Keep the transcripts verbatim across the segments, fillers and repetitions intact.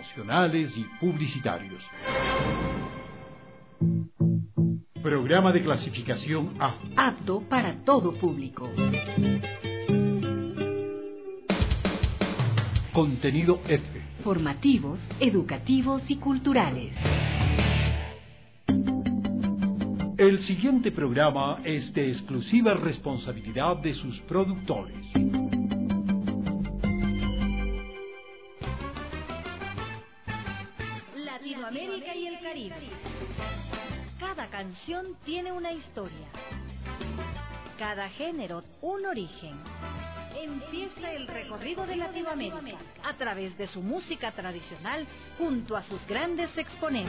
promocionales y publicitarios. Programa de clasificación A. Apto para todo público. Contenido F. Formativos, educativos y culturales. El siguiente programa es de exclusiva responsabilidad de sus productores. Latinoamérica y el Caribe. Cada canción tiene una historia. Cada género un origen. Empieza el recorrido de Latinoamérica a través de su música tradicional junto a sus grandes exponentes.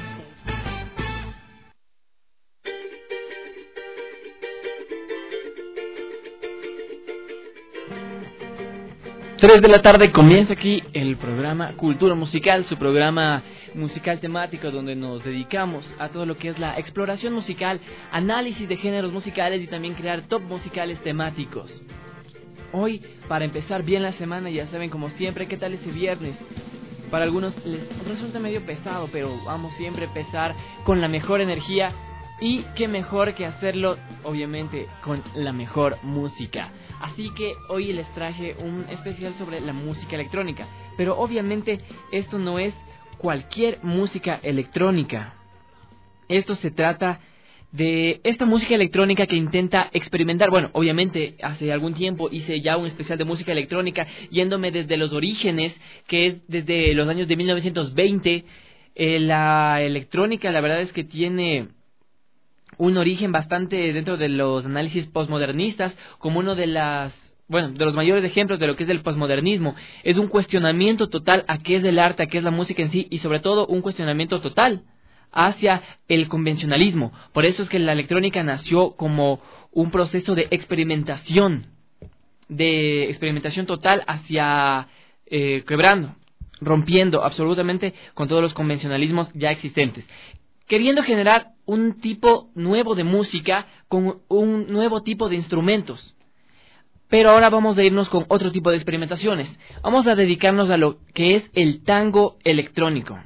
Tres de la tarde comienza aquí el programa Cultura Musical, su programa musical temático donde nos dedicamos a todo lo que es la exploración musical, análisis de géneros musicales y también crear top musicales temáticos. Hoy, para empezar bien la semana, ya saben, como siempre, ¿qué tal ese viernes? Para algunos les resulta medio pesado, pero vamos siempre a empezar con la mejor energía y qué mejor que hacerlo, obviamente, con la mejor música. Así que hoy les traje un especial sobre la música electrónica, pero obviamente esto no es cualquier música electrónica. Esto se trata de esta música electrónica que intenta experimentar. Bueno, obviamente hace algún tiempo hice ya un especial de música electrónica yéndome desde los orígenes, que es desde los años de mil novecientos veinte. Eh, la electrónica, la verdad es que tiene un origen bastante dentro de los análisis postmodernistas, como uno de las, bueno, de los mayores ejemplos de lo que es el postmodernismo. Es un cuestionamiento total a qué es el arte, a qué es la música en sí, y sobre todo un cuestionamiento total hacia el convencionalismo. Por eso es que la electrónica nació como un proceso de experimentación, de experimentación total hacia eh, quebrando, rompiendo absolutamente con todos los convencionalismos ya existentes, queriendo generar un tipo nuevo de música con un nuevo tipo de instrumentos. Pero ahora vamos a irnos con otro tipo de experimentaciones. Vamos a dedicarnos a lo que es el tango electrónico.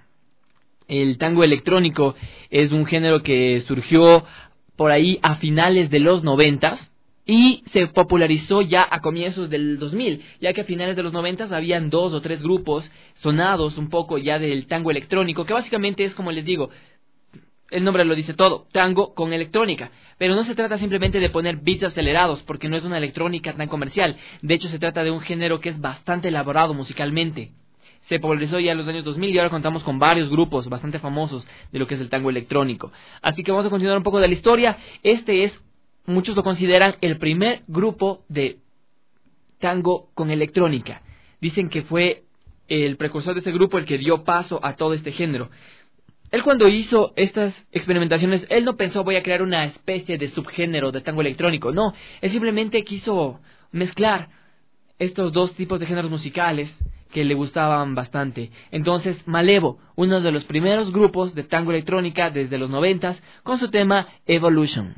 El tango electrónico es un género que surgió por ahí a finales de los noventas y se popularizó ya a comienzos del dos mil, ya que a finales de los noventas habían dos o tres grupos sonados un poco ya del tango electrónico, que básicamente es, como les digo, el nombre lo dice todo, tango con electrónica. Pero no se trata simplemente de poner beats acelerados, porque no es una electrónica tan comercial. De hecho, se trata de un género que es bastante elaborado musicalmente. Se popularizó ya en los años dos mil y ahora contamos con varios grupos bastante famosos de lo que es el tango electrónico. Así que vamos a continuar un poco de la historia. Este es, muchos lo consideran, el primer grupo de tango con electrónica. Dicen que fue el precursor de ese grupo el que dio paso a todo este género. Él, cuando hizo estas experimentaciones, él no pensó voy a crear una especie de subgénero de tango electrónico. No, él simplemente quiso mezclar estos dos tipos de géneros musicales que le gustaban bastante. Entonces, Malevo, uno de los primeros grupos de tango electrónica desde los noventas, con su tema Evolution.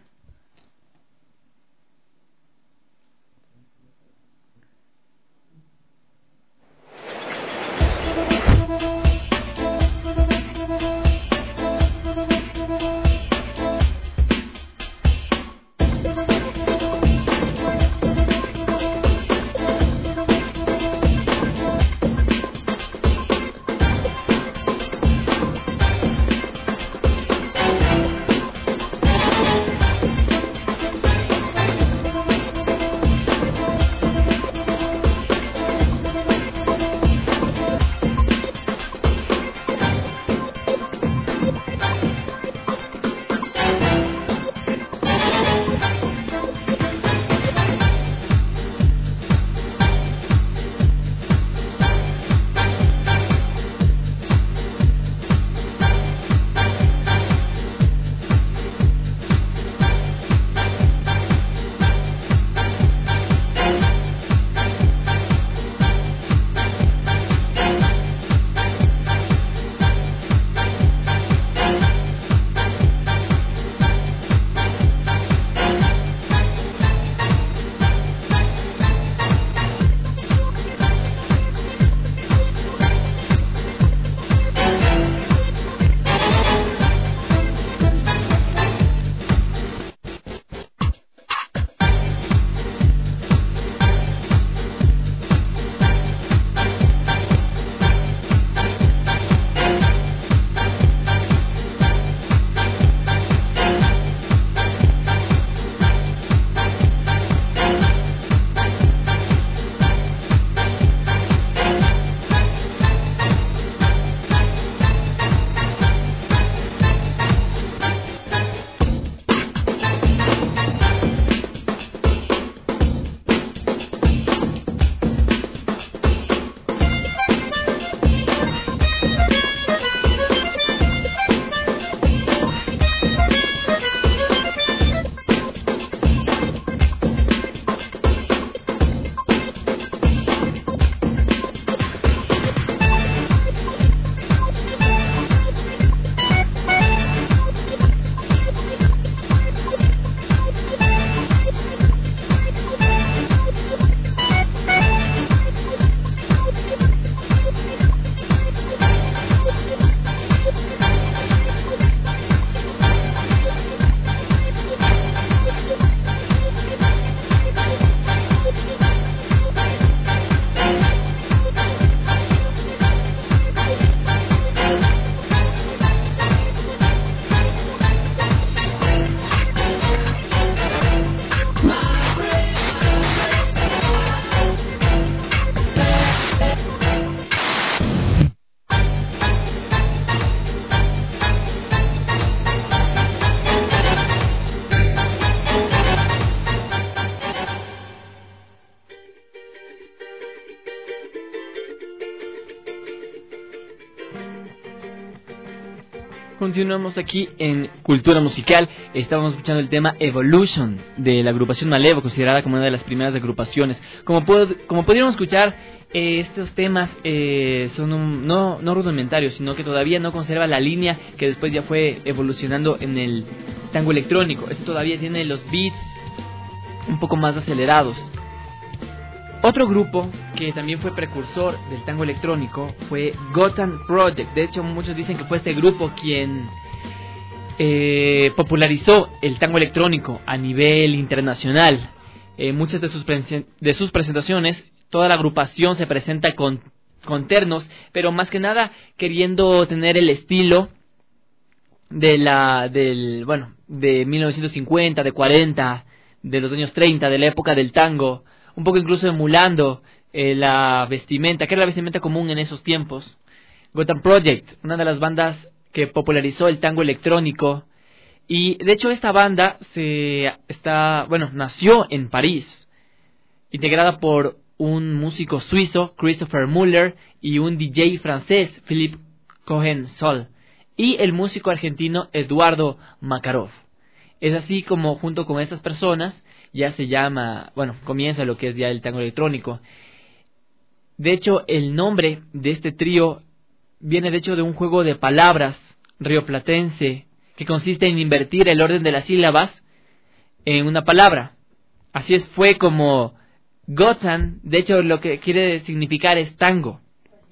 Continuamos aquí en Cultura Musical. Estamos escuchando el tema Evolution de la agrupación Malevo, considerada como una de las primeras agrupaciones. Como, pod- como pudieron escuchar, eh, estos temas eh, son un, no, no rudimentarios, sino que todavía no conserva la línea que después ya fue evolucionando en el tango electrónico. Este todavía tiene los beats un poco más acelerados. Otro grupo que también fue precursor del tango electrónico fue Gotham Project. De hecho, muchos dicen que fue este grupo quien eh, popularizó el tango electrónico a nivel internacional. En muchas de sus, pre- de sus presentaciones, toda la agrupación se presenta con, con ternos, pero más que nada queriendo tener el estilo de la del bueno de mil novecientos cincuenta, de cuarenta, de los años treinta, de la época del tango. Un poco incluso emulando eh, la vestimenta, que era la vestimenta común en esos tiempos. Gotham Project, una de las bandas que popularizó el tango electrónico. Y de hecho esta banda se está, bueno, nació en París, integrada por un músico suizo, Christopher Muller, y un D J francés, Philippe Cohen-Sol, y el músico argentino Eduardo Makarov. Es así como junto con estas personas ya se llama, bueno, comienza lo que es ya el tango electrónico. De hecho, el nombre de este trío viene de hecho de un juego de palabras rioplatense que consiste en invertir el orden de las sílabas en una palabra. Así es, fue como Gotham, de hecho lo que quiere significar es tango.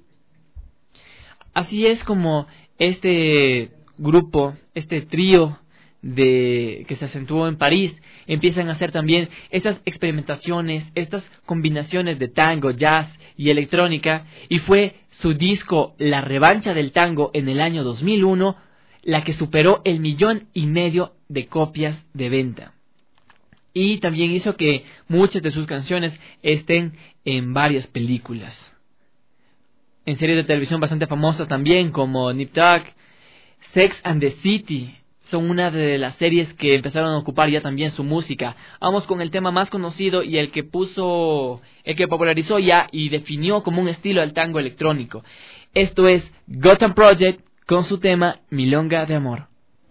Así es como este grupo, este trío de que se acentuó en París, empiezan a hacer también esas experimentaciones, estas combinaciones de tango, jazz y electrónica, y fue su disco La Revancha del Tango en el año dos mil uno la que superó el millón y medio de copias de venta. Y también hizo que muchas de sus canciones estén en varias películas, en series de televisión bastante famosas también, como Nip Tuck, Sex and the City. Son una de las series que empezaron a ocupar ya también su música. Vamos con el tema más conocido y el que puso, el que popularizó ya y definió como un estilo al tango electrónico. Esto es Gotham Project con su tema Milonga de Amor.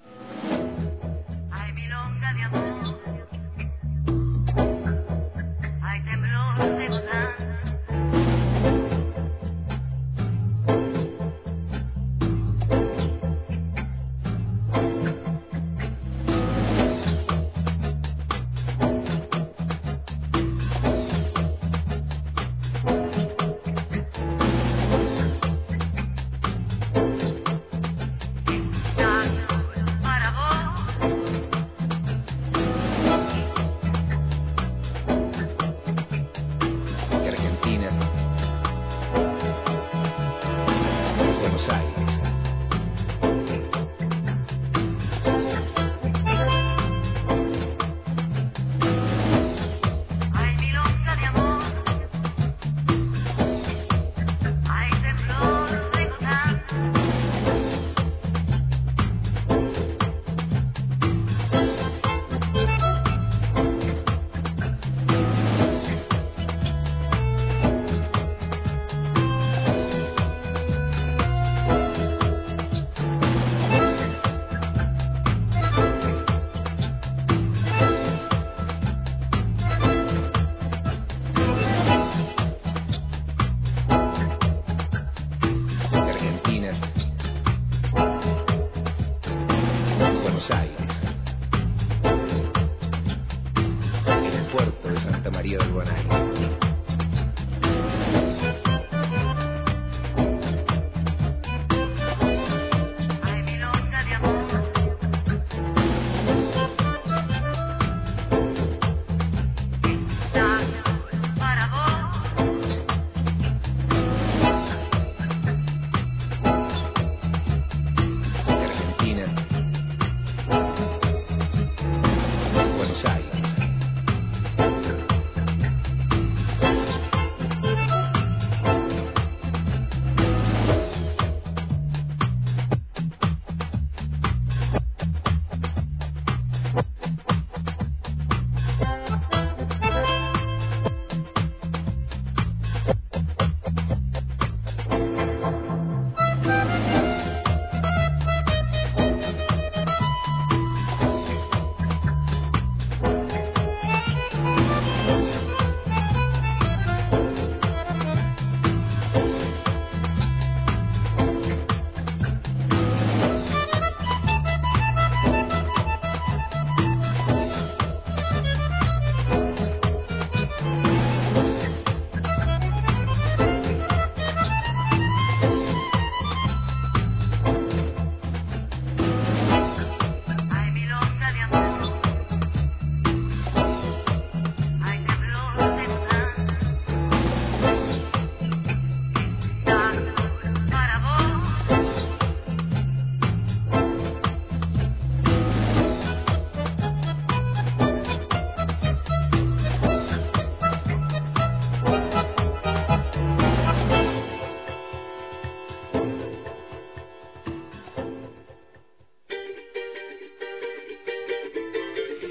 Ay, milonga de amor, ay, temblor de gozar.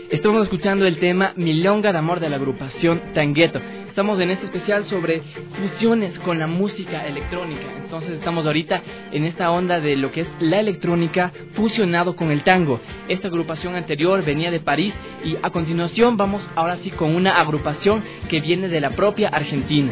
Estamos escuchando el tema Milonga de Amor de la agrupación Tangueto. Estamos en este especial sobre fusiones con la música electrónica. Entonces estamos ahorita en esta onda de lo que es la electrónica fusionado con el tango. Esta agrupación anterior venía de París y a continuación vamos ahora sí con una agrupación que viene de la propia Argentina.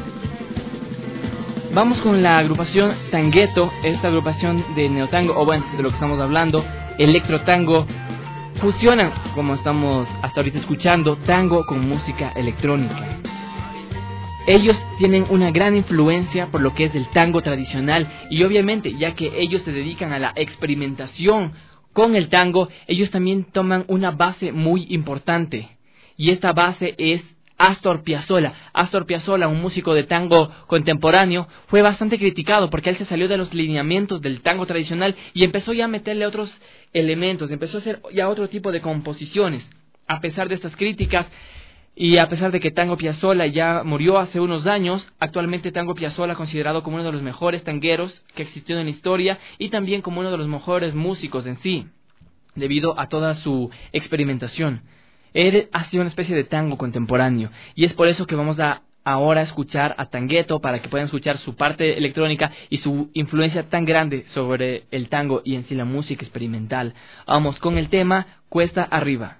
Vamos con la agrupación Tangueto, esta agrupación de neotango, o bueno, de lo que estamos hablando, electrotango. Fusionan, como estamos hasta ahorita escuchando, tango con música electrónica. Ellos tienen una gran influencia por lo que es el tango tradicional y obviamente, ya que ellos se dedican a la experimentación con el tango, ellos también toman una base muy importante y esta base es Astor Piazzolla. Astor Piazzolla, un músico de tango contemporáneo, fue bastante criticado porque él se salió de los lineamientos del tango tradicional y empezó ya a meterle otros elementos, empezó a hacer ya otro tipo de composiciones. A pesar de estas críticas y a pesar de que Tango Piazzolla ya murió hace unos años, actualmente Tango Piazzolla considerado como uno de los mejores tangueros que existió en la historia y también como uno de los mejores músicos en sí, debido a toda su experimentación. Él ha sido una especie de tango contemporáneo y es por eso que vamos a ahora escuchar a Tangueto para que puedan escuchar su parte electrónica y su influencia tan grande sobre el tango y en sí la música experimental. Vamos con el tema Cuesta Arriba.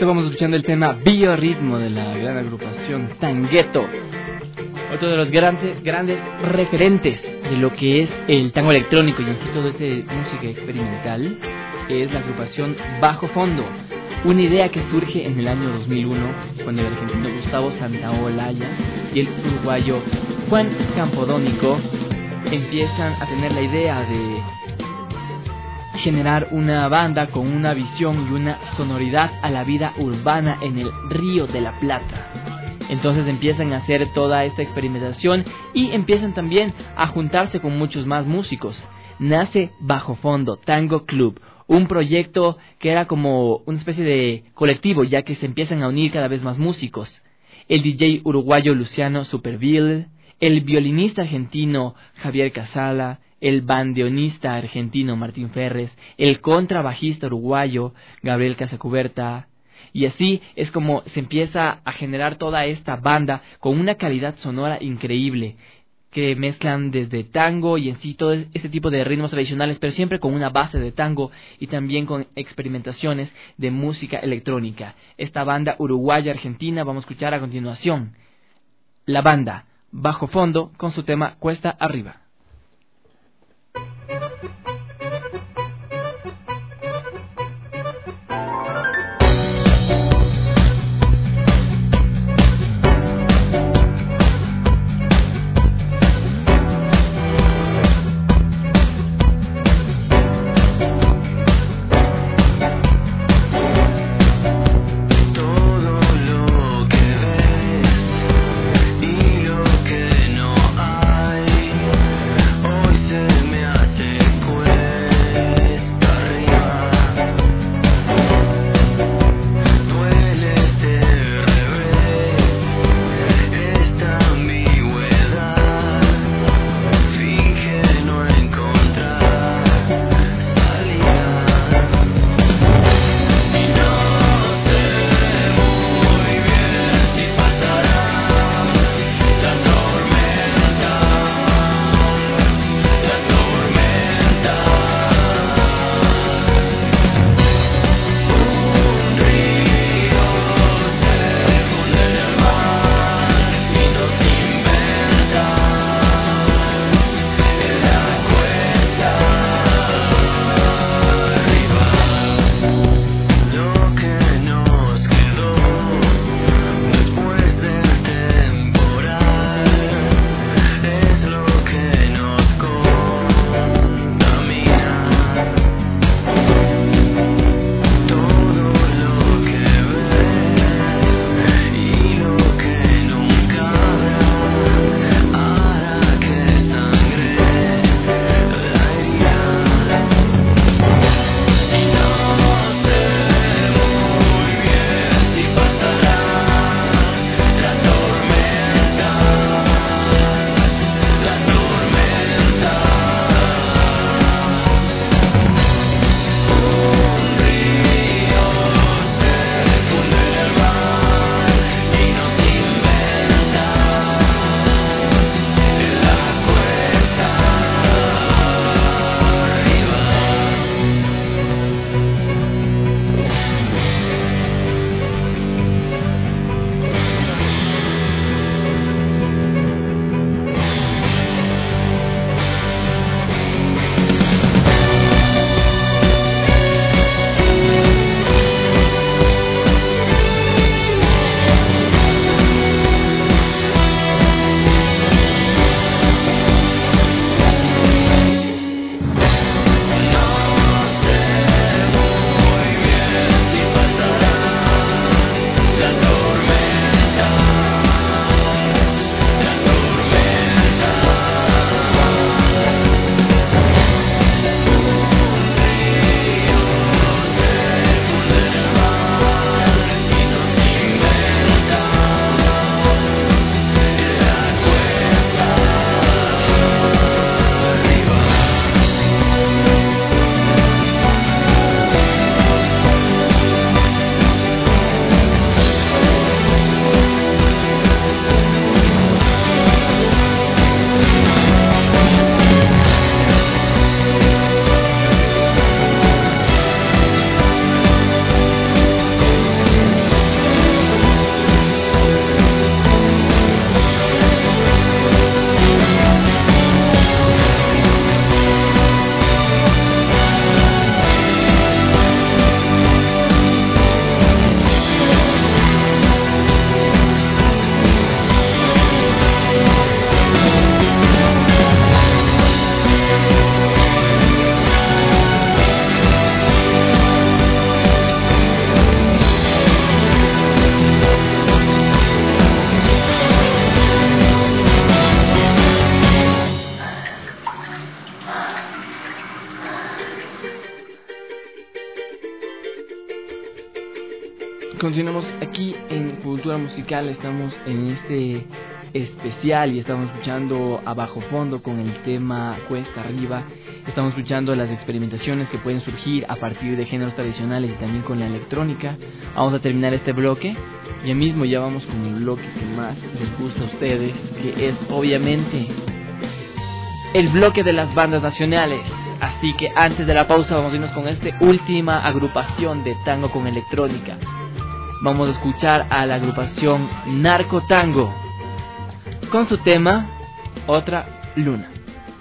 vamos escuchando el tema Biorritmo de la gran agrupación Tangueto. Otro de los grandes, grandes referentes de lo que es el tango electrónico y en sí todo este música experimental es la agrupación Bajo Fondo. Una idea que surge en el año dos mil uno cuando el argentino Gustavo Santaolalla y el uruguayo Juan Campodónico empiezan a tener la idea de generar una banda con una visión y una sonoridad a la vida urbana en el Río de la Plata. Entonces empiezan a hacer toda esta experimentación y empiezan también a juntarse con muchos más músicos. Nace Bajo Fondo Tango Club, un proyecto que era como una especie de colectivo, ya que se empiezan a unir cada vez más músicos. El D J uruguayo Luciano Superville, el violinista argentino Javier Casala, el bandoneonista argentino Martín Ferres, el contrabajista uruguayo Gabriel Casacuberta. Y así es como se empieza a generar toda esta banda con una calidad sonora increíble, que mezclan desde tango y en sí todo este tipo de ritmos tradicionales, pero siempre con una base de tango y también con experimentaciones de música electrónica. Esta banda uruguaya-argentina vamos a escuchar a continuación. La banda Bajo Fondo con su tema Cuesta Arriba. Y lo que no hay Continuamos aquí en Cultura Musical, estamos en este especial y estamos escuchando a bajo fondo con el tema Cuesta Arriba. Estamos escuchando las experimentaciones que pueden surgir a partir de géneros tradicionales y también con la electrónica. Vamos a terminar este bloque. Ya mismo ya vamos con el bloque que más les gusta a ustedes, que es obviamente el bloque de las bandas nacionales. Así que antes de la pausa vamos a irnos con esta última agrupación de tango con electrónica. Vamos a escuchar a la agrupación Narco Tango con su tema Otra Luna.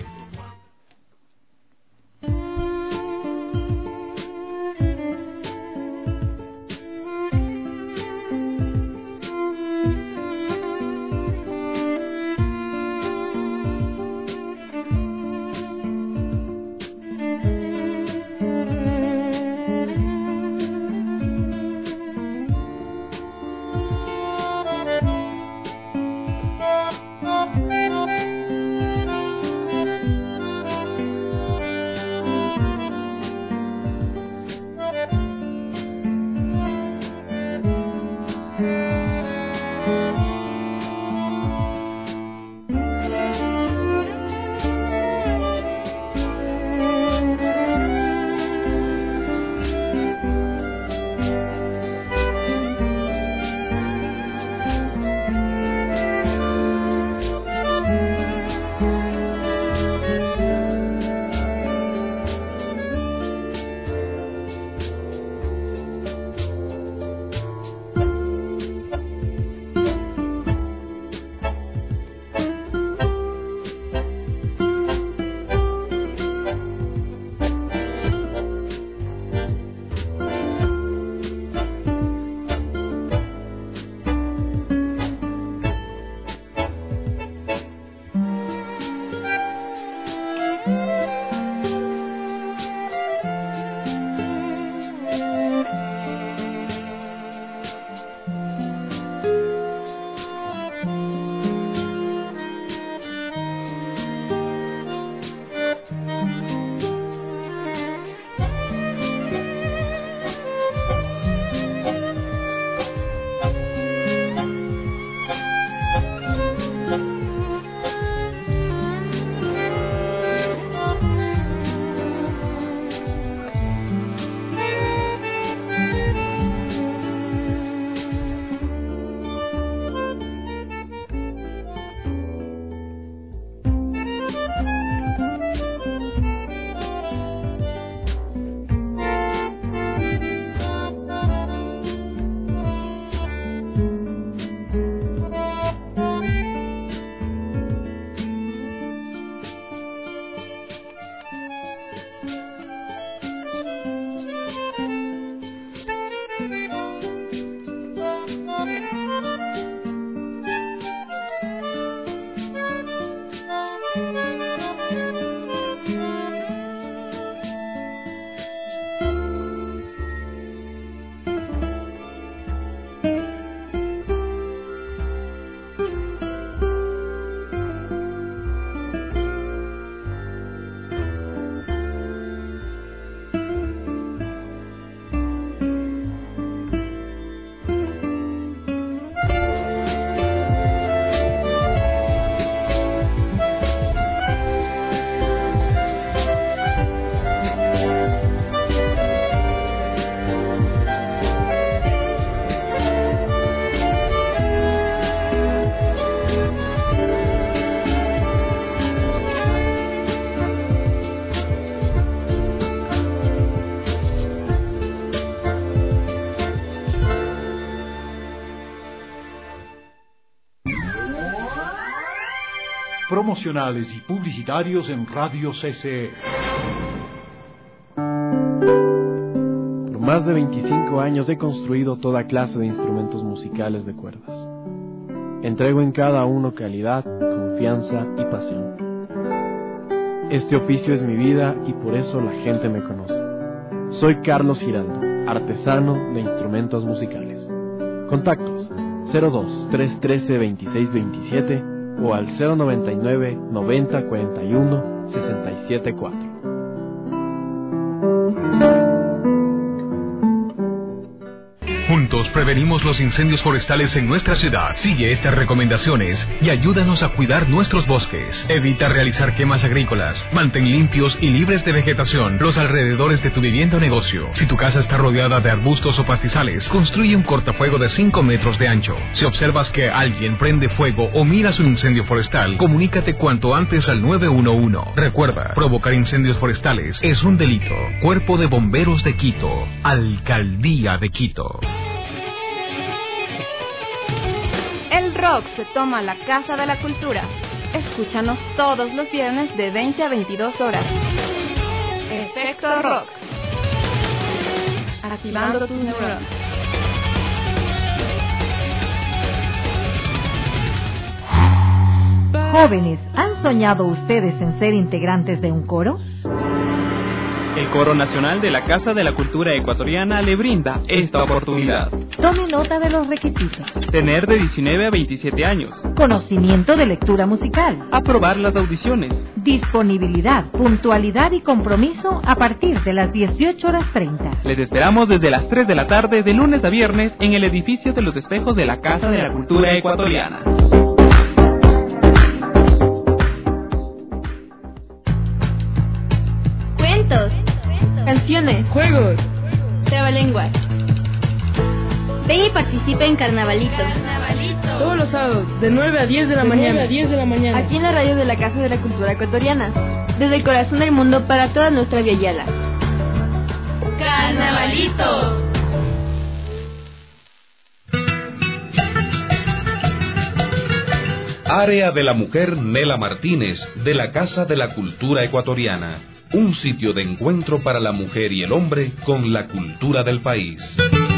Promocionales y publicitarios en Radio C C E. Por más de veinticinco años he construido toda clase de instrumentos musicales de cuerdas. Entrego en cada uno calidad, confianza y pasión. Este oficio es mi vida y por eso la gente me conoce. Soy Carlos Giraldo, artesano de instrumentos musicales. Contactos cero dos, tres uno tres, dos seis dos siete o al cero noventa y nueve, noventa, cuarenta y uno, sesenta y siete cuatro. Juntos juntos prevenimos los incendios forestales en nuestra ciudad. Sigue estas recomendaciones y ayúdanos a cuidar nuestros bosques. Evita realizar quemas agrícolas. Mantén limpios y libres de vegetación los alrededores de tu vivienda o negocio. Si tu casa está rodeada de arbustos o pastizales, construye un cortafuego de cinco metros de ancho. Si observas que alguien prende fuego o miras un incendio forestal, comunícate cuanto antes al nueve uno uno. Recuerda, provocar incendios forestales es un delito. Cuerpo de Bomberos de Quito, Alcaldía de Quito. El rock se toma la Casa de la Cultura. Escúchanos todos los viernes de veinte a veintidós horas. Efecto Rock. Activando tus neuronas. Jóvenes, ¿han soñado ustedes en ser integrantes de un coro? El Coro Nacional de la Casa de la Cultura Ecuatoriana le brinda esta oportunidad. Tome nota de los requisitos. Tener de diecinueve a veintisiete años. Conocimiento de lectura musical. Aprobar las audiciones. Disponibilidad, puntualidad y compromiso a partir de las dieciocho horas treinta. Les esperamos desde las tres de la tarde de lunes a viernes en el edificio de los espejos de la Casa de la Cultura Ecuatoriana. Cuentos, canciones, juegos, trabalenguas. Ven y participa en Carnavalito. Carnavalito. Todos los sábados, de nueve a diez de la mañana. nueve a diez de la mañana. Aquí en la radio de la Casa de la Cultura Ecuatoriana. Desde el corazón del mundo para toda nuestra Viayala. Carnavalito. Área de la Mujer Nela Martínez, de la Casa de la Cultura Ecuatoriana. Un sitio de encuentro para la mujer y el hombre con la cultura del país.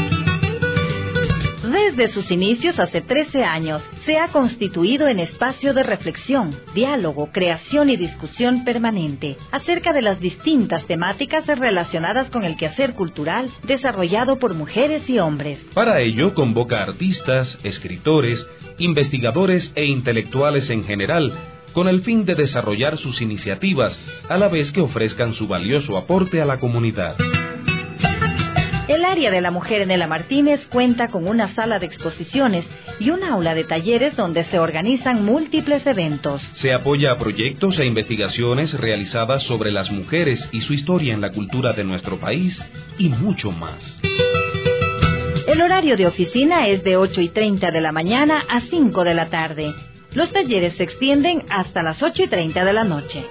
Desde sus inicios hace trece años, se ha constituido en espacio de reflexión, diálogo, creación y discusión permanente acerca de las distintas temáticas relacionadas con el quehacer cultural desarrollado por mujeres y hombres. Para ello, convoca artistas, escritores, investigadores e intelectuales en general, con el fin de desarrollar sus iniciativas, a la vez que ofrezcan su valioso aporte a la comunidad. El área de la mujer Nela Martínez cuenta con una sala de exposiciones y un aula de talleres donde se organizan múltiples eventos. Se apoya a proyectos e investigaciones realizadas sobre las mujeres y su historia en la cultura de nuestro país y mucho más. El horario de oficina es de ocho y treinta de la mañana a cinco de la tarde. Los talleres se extienden hasta las ocho y treinta de la noche.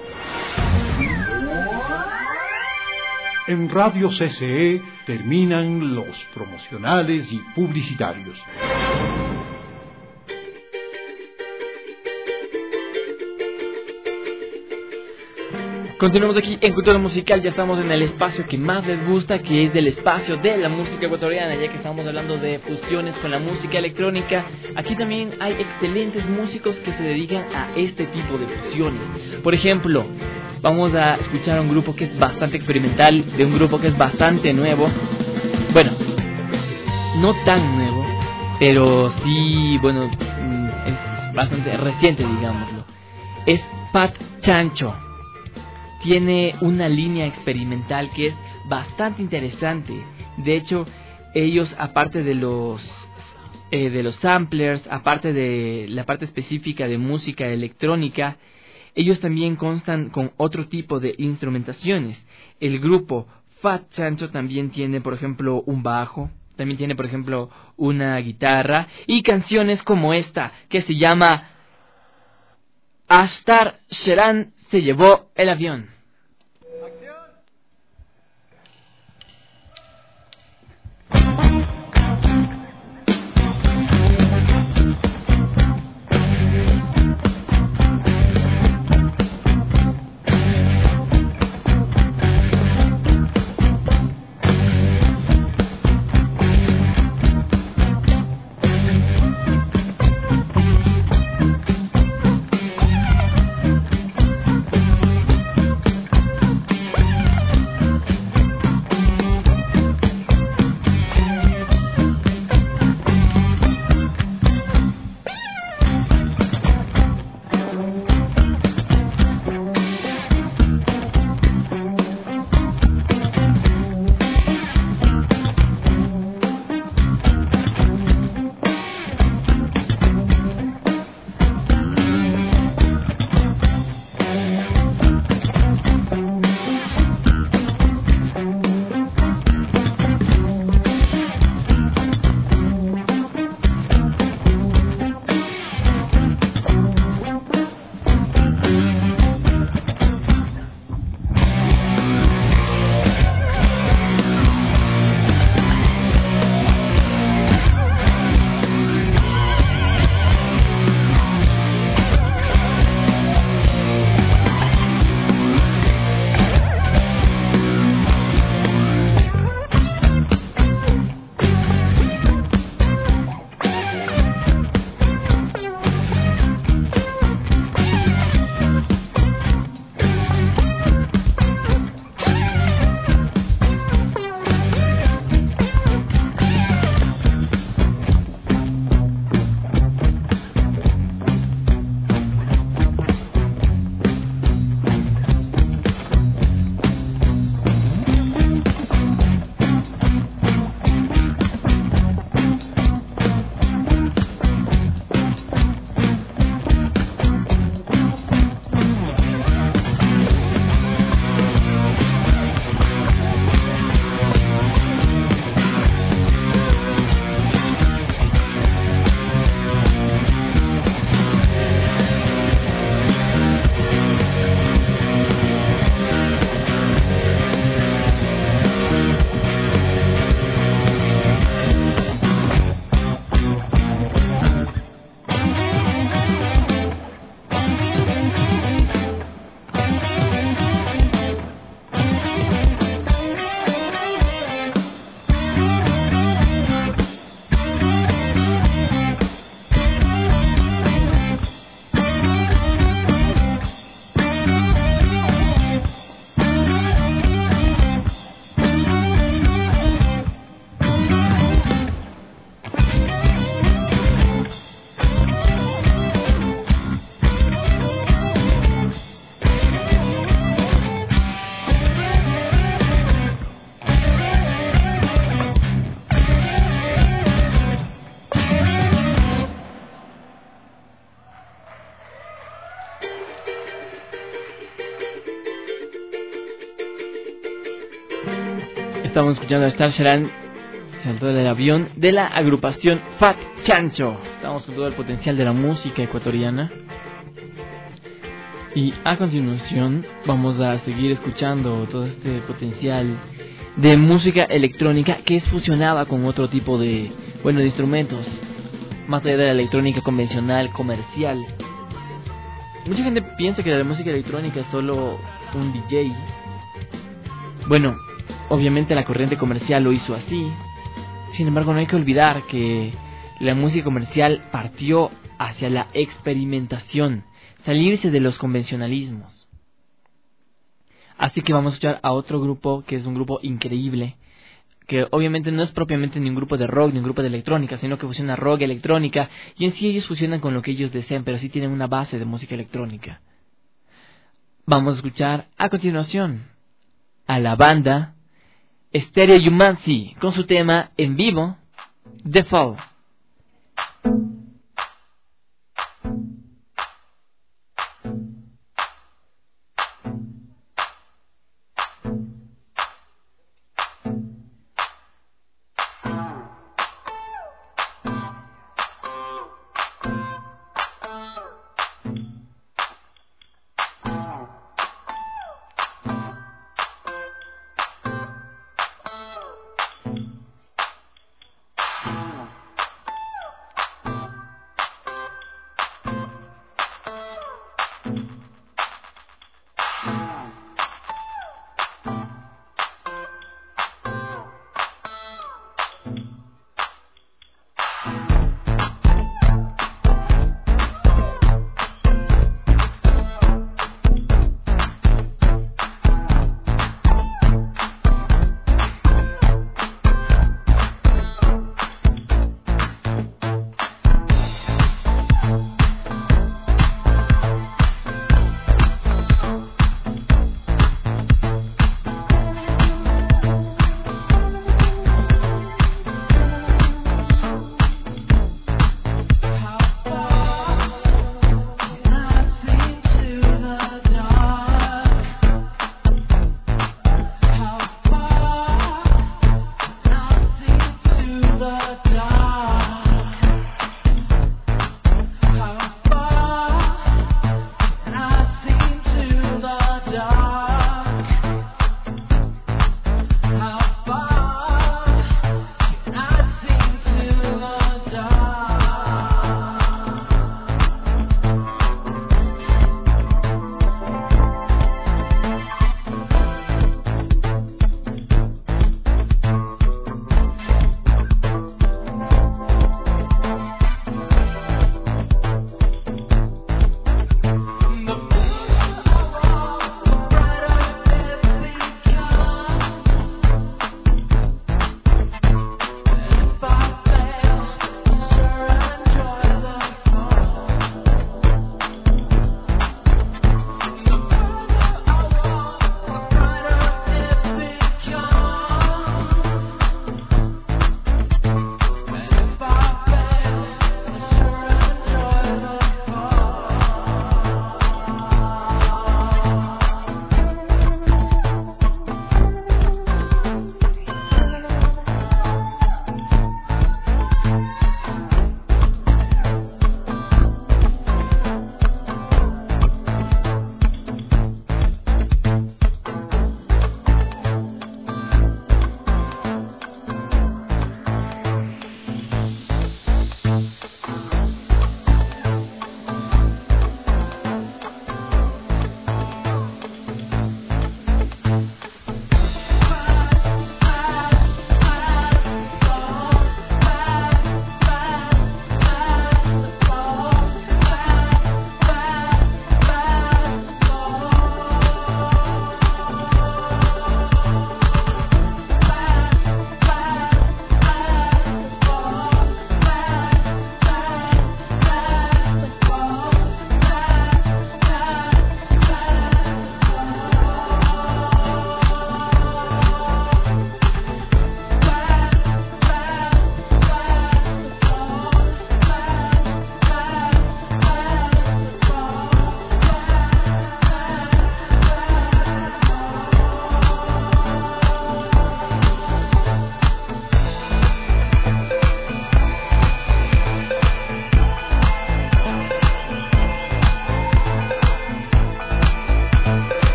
En Radio C C E terminan los promocionales y publicitarios. Continuamos aquí en Cultura Musical, ya estamos en el espacio que más les gusta, que es el espacio de la música ecuatoriana, ya que estamos hablando de fusiones con la música electrónica. Aquí también hay excelentes músicos que se dedican a este tipo de fusiones. Por ejemplo, vamos a escuchar a un grupo que es bastante experimental, de un grupo que es bastante nuevo. Bueno, no tan nuevo, pero sí, bueno, es bastante reciente, digámoslo. Es Pat Chancho. Tiene una línea experimental que es bastante interesante. De hecho, ellos, aparte de los eh, de los samplers, aparte de la parte específica de música electrónica, ellos también constan con otro tipo de instrumentaciones. El grupo Fat Chancho también tiene, por ejemplo, un bajo, también tiene, por ejemplo, una guitarra y canciones como esta, que se llama Astar Sheran se llevó el avión. Estamos escuchando a Star Sheeran, saltó del avión, de la agrupación Fat Chancho. Estamos con todo el potencial de la música ecuatoriana. Y a continuación vamos a seguir escuchando todo este potencial de música electrónica que es fusionada con otro tipo de, bueno, de instrumentos, más allá de la electrónica convencional, comercial. Mucha gente piensa que la música electrónica es solo un D J. Bueno, obviamente la corriente comercial lo hizo así. Sin embargo, no hay que olvidar que la música comercial partió hacia la experimentación, salirse de los convencionalismos. Así que vamos a escuchar a otro grupo que es un grupo increíble, que obviamente no es propiamente ni un grupo de rock ni un grupo de electrónica, sino que fusiona rock y electrónica, y en sí ellos fusionan con lo que ellos desean, pero sí tienen una base de música electrónica. Vamos a escuchar a continuación a la banda Stereo Humancy con su tema en vivo, The Fall.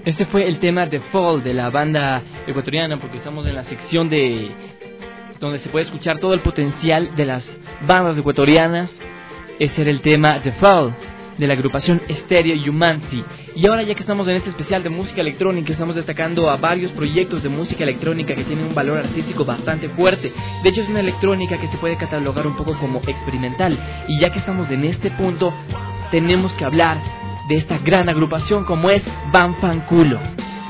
Este fue el tema The Fall de la banda ecuatoriana, porque estamos en la sección de donde se puede escuchar todo el potencial de las bandas ecuatorianas. Ese era el tema The Fall de la agrupación Stereo Yumansi. Y ahora, ya que estamos en este especial de música electrónica, estamos destacando a varios proyectos de música electrónica que tienen un valor artístico bastante fuerte. De hecho, es una electrónica que se puede catalogar un poco como experimental. Y ya que estamos en este punto, tenemos que hablar de esta gran agrupación como es Banfanculo.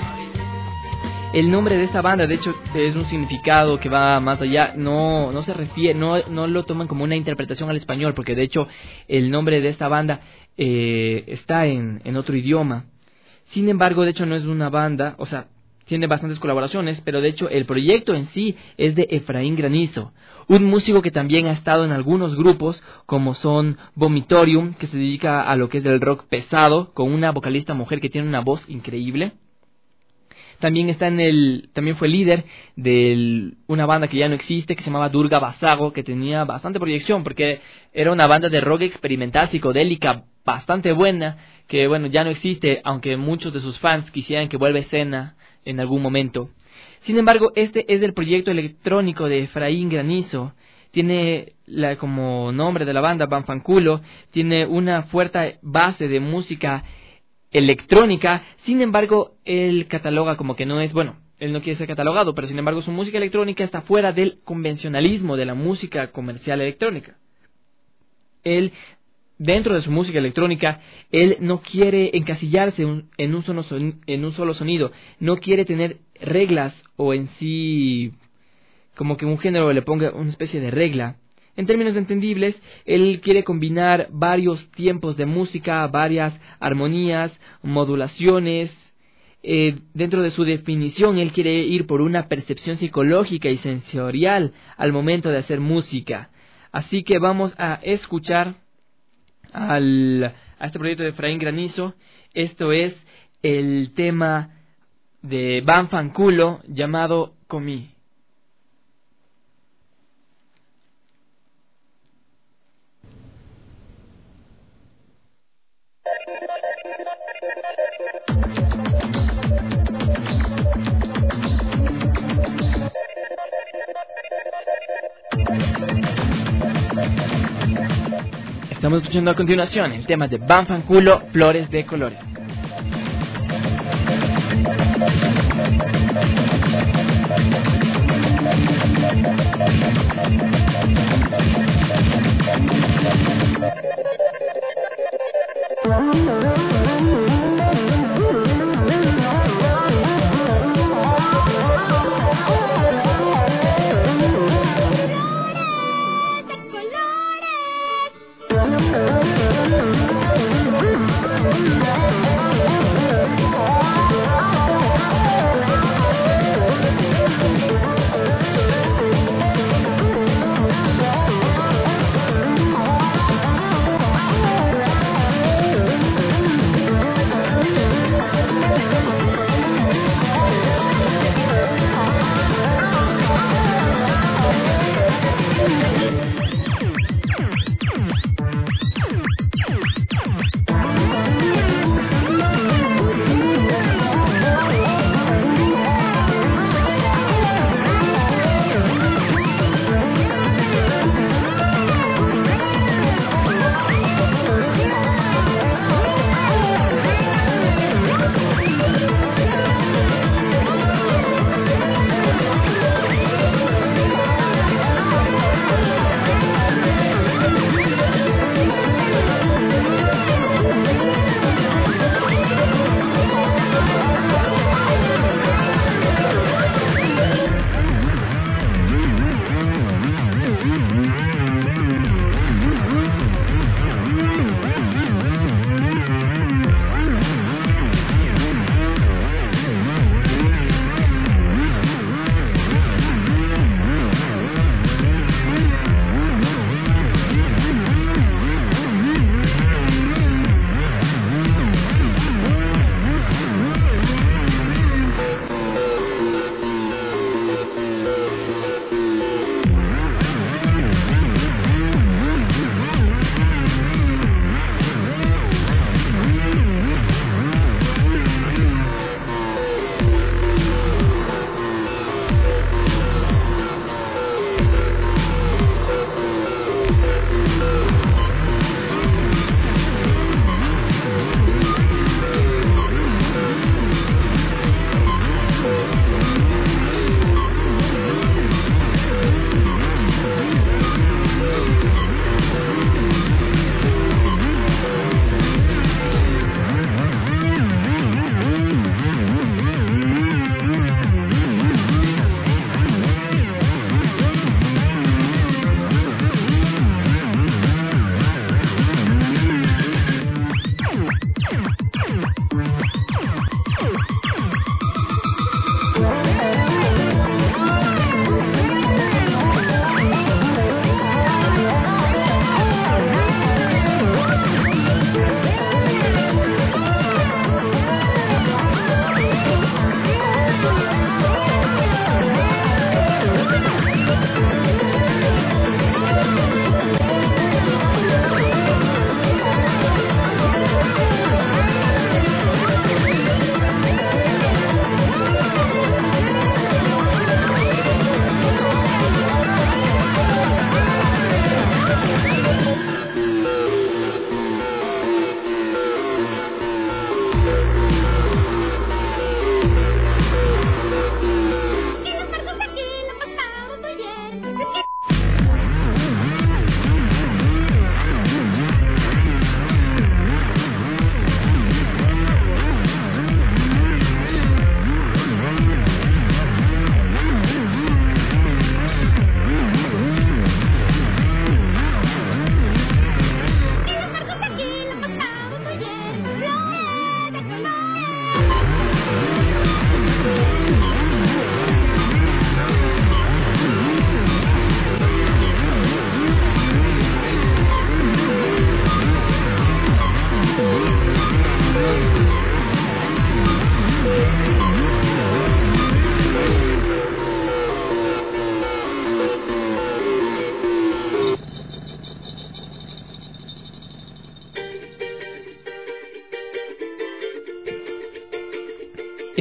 El nombre de esta banda, de hecho, es un significado que va más allá. No, no se refiere, no, no lo toman como una interpretación al español, porque de hecho el nombre de esta banda eh, está en, en otro idioma. Sin embargo, de hecho no es una banda, o sea, tiene bastantes colaboraciones, pero de hecho el proyecto en sí es de Efraín Granizo, un músico que también ha estado en algunos grupos como son Vomitorium, que se dedica a lo que es el rock pesado, con una vocalista mujer que tiene una voz increíble. También está en el, también fue líder de una banda que ya no existe, que se llamaba Durga Basago, que tenía bastante proyección, porque era una banda de rock experimental psicodélica bastante buena, que bueno, ya no existe, aunque muchos de sus fans quisieran que vuelva a escena en algún momento. Sin embargo, este es el proyecto electrónico de Efraín Granizo. Tiene la, como nombre de la banda, Banfanculo, tiene una fuerte base de música electrónica. Sin embargo, él cataloga como que no es, bueno, él no quiere ser catalogado, pero sin embargo su música electrónica está fuera del convencionalismo de la música comercial electrónica. Él, dentro de su música electrónica, él no quiere encasillarse un, en, un solo son, en un solo sonido, no quiere tener reglas o en sí como que un género le ponga una especie de regla. En términos entendibles, él quiere combinar varios tiempos de música, varias armonías, modulaciones. Eh, dentro de su definición, él quiere ir por una percepción psicológica y sensorial al momento de hacer música. Así que vamos a escuchar al, a este proyecto de Efraín Granizo. Esto es el tema de Banfanculo llamado Comí. Estamos escuchando a continuación el tema de Banfanculo, Flores de Colores. We'll be right back.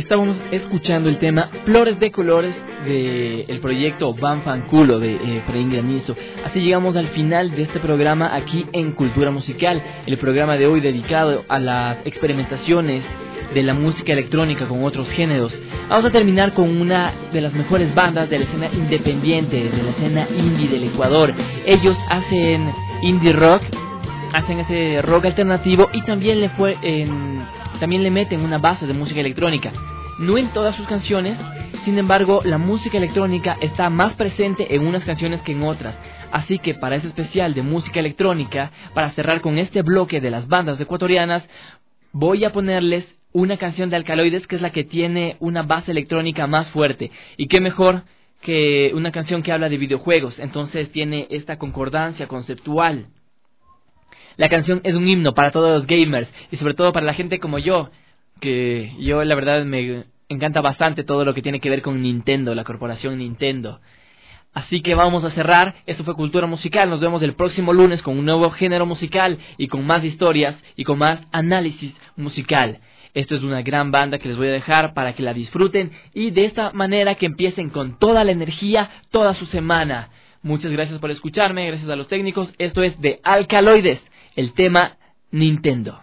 Estábamos escuchando el tema Flores de Colores del proyecto Van Fanculo de eh, Efraín Granizo. Así llegamos al final de este programa aquí en Cultura Musical, el programa de hoy dedicado a las experimentaciones de la música electrónica con otros géneros. Vamos a terminar con una de las mejores bandas de la escena independiente, de la escena indie del Ecuador. Ellos hacen indie rock, hacen ese rock alternativo y también le fue en, también le meten una base de música electrónica. No en todas sus canciones, sin embargo, la música electrónica está más presente en unas canciones que en otras. Así que para ese especial de música electrónica, para cerrar con este bloque de las bandas ecuatorianas, voy a ponerles una canción de Alcaloides que es la que tiene una base electrónica más fuerte. Y qué mejor que una canción que habla de videojuegos, entonces tiene esta concordancia conceptual. La canción es un himno para todos los gamers y sobre todo para la gente como yo, que yo la verdad me encanta bastante todo lo que tiene que ver con Nintendo, la corporación Nintendo. Así que vamos a cerrar. Esto fue Cultura Musical. Nos vemos el próximo lunes con un nuevo género musical y con más historias y con más análisis musical. Esto es una gran banda que les voy a dejar para que la disfruten y de esta manera que empiecen con toda la energía toda su semana. Muchas gracias por escucharme, gracias a los técnicos. Esto es de Alcaloides, el tema Nintendo.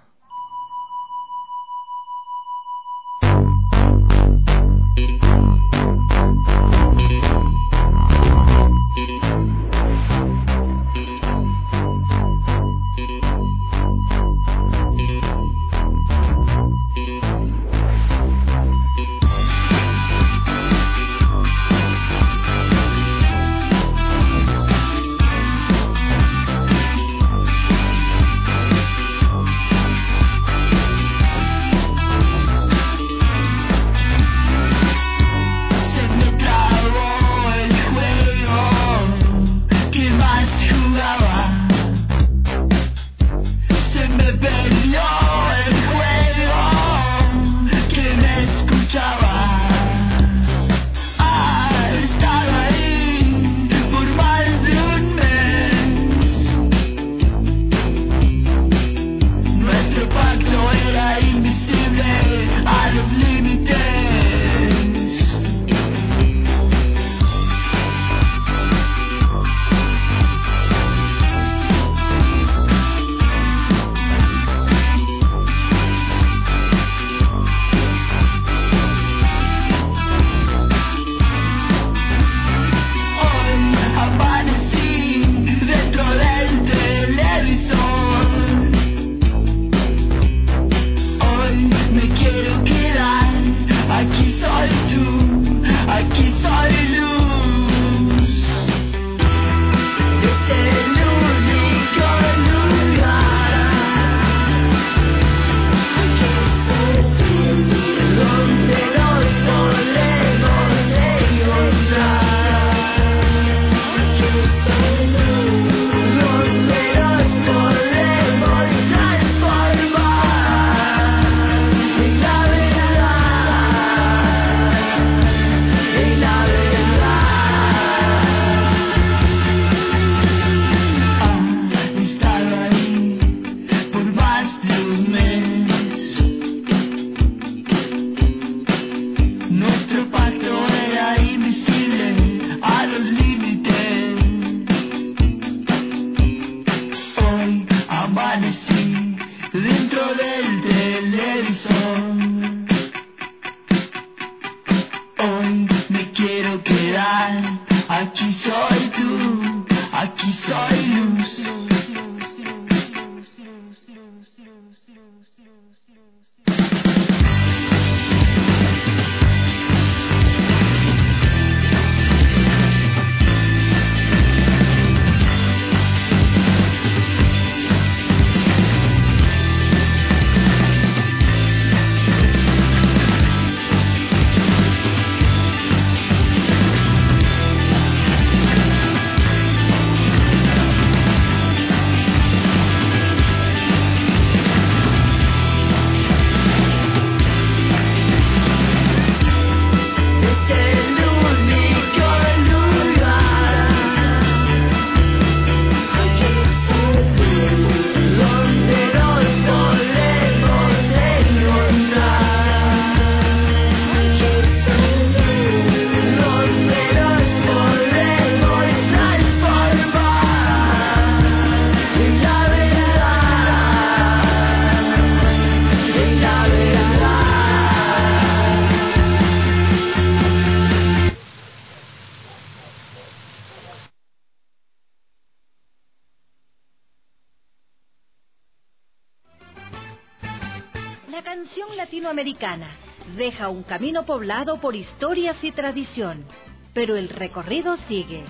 La canción latinoamericana deja un camino poblado por historias y tradición, pero el recorrido sigue.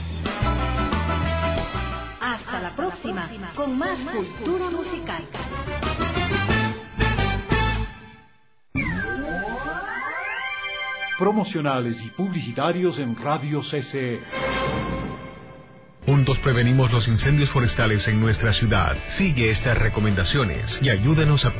Hasta, Hasta la, próxima, la próxima, con más, con más cultura musical. Promocionales y publicitarios en Radio C C E. Juntos prevenimos los incendios forestales en nuestra ciudad. Sigue estas recomendaciones y ayúdanos a